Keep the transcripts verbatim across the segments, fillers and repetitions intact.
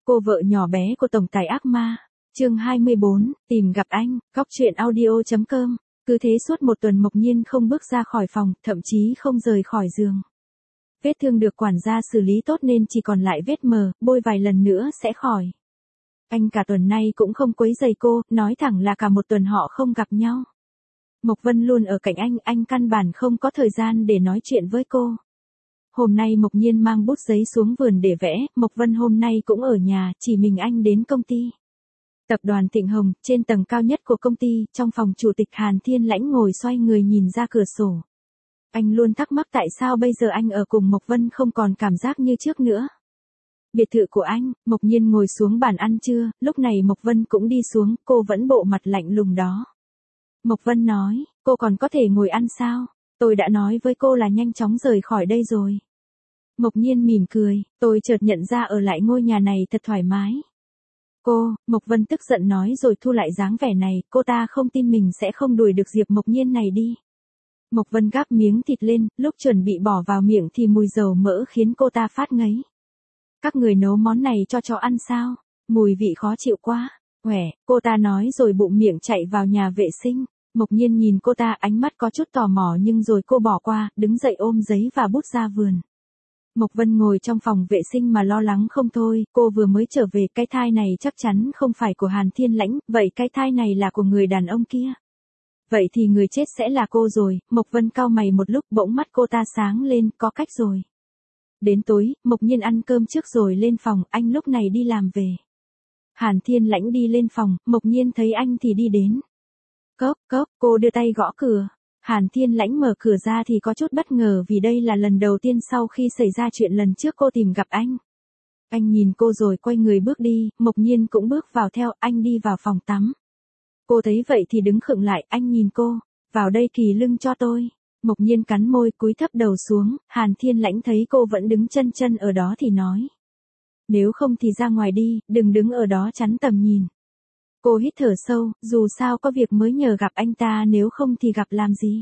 Cô vợ nhỏ bé của tổng tài ác ma. Chương hai mươi bốn, tìm gặp anh, góc truyện audio chấm com. Cứ thế suốt một tuần Mộc Nhiên không bước ra khỏi phòng, thậm chí không rời khỏi giường. Vết thương được quản gia xử lý tốt nên chỉ còn lại vết mờ, bôi vài lần nữa sẽ khỏi. Anh cả tuần nay cũng không quấy rầy cô, nói thẳng là cả một tuần họ không gặp nhau. Mộc Vân luôn ở cạnh anh, anh căn bản không có thời gian để nói chuyện với cô. Hôm nay Mộc Nhiên mang bút giấy xuống vườn để vẽ, Mộc Vân hôm nay cũng ở nhà, chỉ mình anh đến công ty. Tập đoàn Thịnh Hồng, trên tầng cao nhất của công ty, trong phòng chủ tịch Hàn Thiên Lãnh ngồi xoay người nhìn ra cửa sổ. Anh luôn thắc mắc tại sao bây giờ anh ở cùng Mộc Vân không còn cảm giác như trước nữa. Biệt thự của anh, Mộc Nhiên ngồi xuống bàn ăn trưa, lúc này Mộc Vân cũng đi xuống, cô vẫn bộ mặt lạnh lùng đó. Mộc Vân nói, cô còn có thể ngồi ăn sao? Tôi đã nói với cô là nhanh chóng rời khỏi đây rồi. Mộc Nhiên mỉm cười, tôi chợt nhận ra ở lại ngôi nhà này thật thoải mái. Cô, Mộc Vân tức giận nói rồi thu lại dáng vẻ này, cô ta không tin mình sẽ không đuổi được Diệp Mộc Nhiên này đi. Mộc Vân gắp miếng thịt lên, lúc chuẩn bị bỏ vào miệng thì mùi dầu mỡ khiến cô ta phát ngấy. Các người nấu món này cho chó ăn sao? Mùi vị khó chịu quá. Quẻ, cô ta nói rồi bụng miệng chạy vào nhà vệ sinh. Mộc Nhiên nhìn cô ta, ánh mắt có chút tò mò nhưng rồi cô bỏ qua, đứng dậy ôm giấy và bút ra vườn. Mộc Vân ngồi trong phòng vệ sinh mà lo lắng không thôi, cô vừa mới trở về, cái thai này chắc chắn không phải của Hàn Thiên Lãnh, vậy cái thai này là của người đàn ông kia. Vậy thì người chết sẽ là cô rồi, Mộc Vân cau mày một lúc, bỗng mắt cô ta sáng lên, có cách rồi. Đến tối, Mộc Nhiên ăn cơm trước rồi lên phòng, anh lúc này đi làm về. Hàn Thiên Lãnh đi lên phòng, Mộc Nhiên thấy anh thì đi đến. Cốc, cốc, cô đưa tay gõ cửa. Hàn Thiên Lãnh mở cửa ra thì có chút bất ngờ vì đây là lần đầu tiên sau khi xảy ra chuyện lần trước cô tìm gặp anh. Anh nhìn cô rồi quay người bước đi, Mộc Nhiên cũng bước vào theo, anh đi vào phòng tắm. Cô thấy vậy thì đứng khựng lại, anh nhìn cô, vào đây kỳ lưng cho tôi. Mộc Nhiên cắn môi cúi thấp đầu xuống, Hàn Thiên Lãnh thấy cô vẫn đứng chân chân ở đó thì nói. Nếu không thì ra ngoài đi, đừng đứng ở đó chắn tầm nhìn. Cô hít thở sâu, dù sao có việc mới nhờ gặp anh ta, nếu không thì gặp làm gì.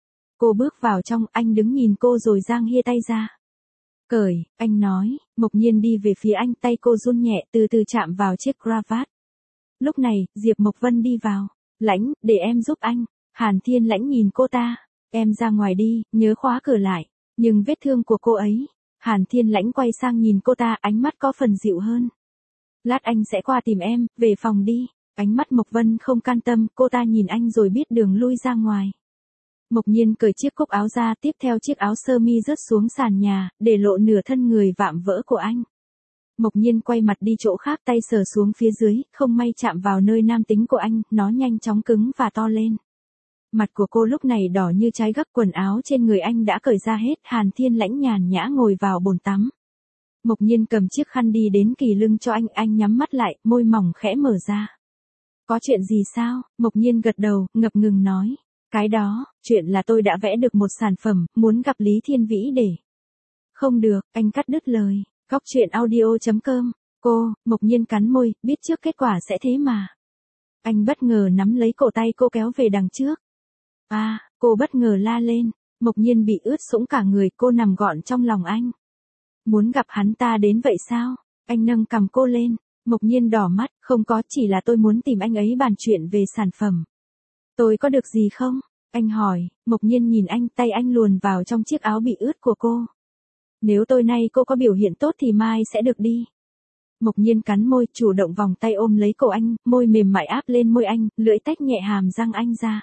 Cô bước vào trong, anh đứng nhìn cô rồi giang hia tay ra. Cởi, anh nói, Mộc Nhiên đi về phía anh, tay cô run nhẹ từ từ chạm vào chiếc cravat. Lúc này, Diệp Mộc Vân đi vào. Lãnh, để em giúp anh. Hàn Thiên Lãnh nhìn cô ta. Em ra ngoài đi, nhớ khóa cửa lại. Nhưng vết thương của cô ấy. Hàn Thiên Lãnh quay sang nhìn cô ta, ánh mắt có phần dịu hơn. Lát anh sẽ qua tìm em, về phòng đi. Ánh mắt Mộc Vân không can tâm, cô ta nhìn anh rồi biết đường lui ra ngoài. Mộc Nhiên cởi chiếc cúc áo ra, tiếp theo chiếc áo sơ mi rớt xuống sàn nhà, để lộ nửa thân người vạm vỡ của anh. Mộc Nhiên quay mặt đi chỗ khác, tay sờ xuống phía dưới, không may chạm vào nơi nam tính của anh, nó nhanh chóng cứng và to lên. Mặt của cô lúc này đỏ như trái gấc, quần áo trên người anh đã cởi ra hết. Hàn Thiên Lãnh nhàn nhã ngồi vào bồn tắm. Mộc Nhiên cầm chiếc khăn đi đến kỳ lưng cho anh, anh nhắm mắt lại, môi mỏng khẽ mở ra. Có chuyện gì sao? Mộc Nhiên gật đầu, ngập ngừng nói. Cái đó, chuyện là tôi đã vẽ được một sản phẩm, muốn gặp Lý Thiên Vĩ để. Không được, anh cắt đứt lời. Góc truyện audio chấm com. Cô, Mộc Nhiên cắn môi, biết trước kết quả sẽ thế mà. Anh bất ngờ nắm lấy cổ tay cô kéo về đằng trước. À, cô bất ngờ la lên. Mộc Nhiên bị ướt sũng cả người, cô nằm gọn trong lòng anh. Muốn gặp hắn ta đến vậy sao? Anh nâng cằm cô lên. Mộc Nhiên đỏ mắt, không có, chỉ là tôi muốn tìm anh ấy bàn chuyện về sản phẩm. Tôi có được gì không? Anh hỏi. Mộc Nhiên nhìn anh, tay anh luồn vào trong chiếc áo bị ướt của cô. Nếu tối nay cô có biểu hiện tốt thì mai sẽ được đi. Mộc Nhiên cắn môi, chủ động vòng tay ôm lấy cổ anh, môi mềm mại áp lên môi anh, lưỡi tách nhẹ hàm răng anh ra.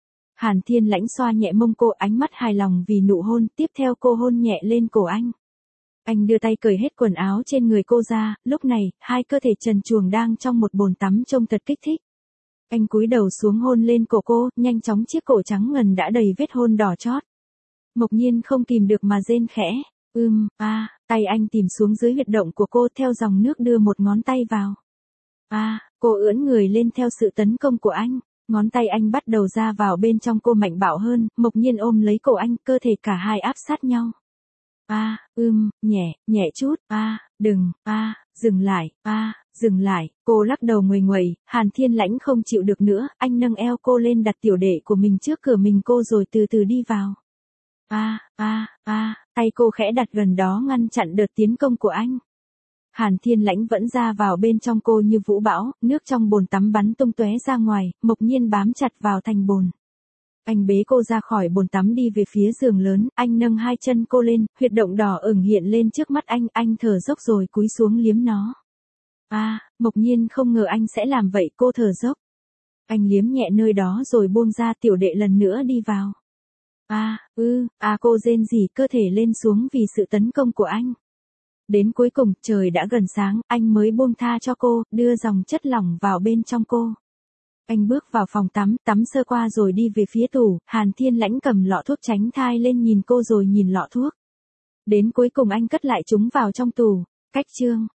Hàn Thiên Lãnh xoa nhẹ mông cô, ánh mắt hài lòng vì nụ hôn, tiếp theo cô hôn nhẹ lên cổ anh. Anh đưa tay cởi hết quần áo trên người cô ra, lúc này, hai cơ thể trần truồng đang trong một bồn tắm trông thật kích thích. Anh cúi đầu xuống hôn lên cổ cô, nhanh chóng chiếc cổ trắng ngần đã đầy vết hôn đỏ chót. Mộc Nhiên không kìm được mà rên khẽ. Ưm, a, à, tay anh tìm xuống dưới huyệt động của cô, theo dòng nước đưa một ngón tay vào. A, à, cô ưỡn người lên theo sự tấn công của anh. Ngón tay anh bắt đầu ra vào bên trong cô mạnh bạo hơn, Mộc Nhiên ôm lấy cổ anh, cơ thể cả hai áp sát nhau. A, à, ưm, nhẹ, nhẹ chút, a, à, đừng, a, à, dừng lại, a, à, dừng lại. Cô lắc đầu nguầy nguầy, Hàn Thiên Lãnh không chịu được nữa, anh nâng eo cô lên đặt tiểu đệ của mình trước cửa mình cô rồi từ từ đi vào. A, a, a, tay cô khẽ đặt gần đó ngăn chặn đợt tiến công của anh. Hàn Thiên Lãnh vẫn ra vào bên trong cô như vũ bão, nước trong bồn tắm bắn tung tóe ra ngoài, Mộc Nhiên bám chặt vào thành bồn. Anh bế cô ra khỏi bồn tắm đi về phía giường lớn, anh nâng hai chân cô lên, huyệt động đỏ ửng hiện lên trước mắt anh, anh thở dốc rồi cúi xuống liếm nó. À, Mộc Nhiên không ngờ anh sẽ làm vậy, cô thở dốc. Anh liếm nhẹ nơi đó rồi buông ra, tiểu đệ lần nữa đi vào. À, ư, à cô rên rỉ cơ thể lên xuống vì sự tấn công của anh. Đến cuối cùng, trời đã gần sáng, anh mới buông tha cho cô, đưa dòng chất lỏng vào bên trong cô. Anh bước vào phòng tắm, tắm sơ qua rồi đi về phía tủ, Hàn Thiên Lãnh cầm lọ thuốc tránh thai lên nhìn cô rồi nhìn lọ thuốc. Đến cuối cùng anh cất lại chúng vào trong tủ. Cách chương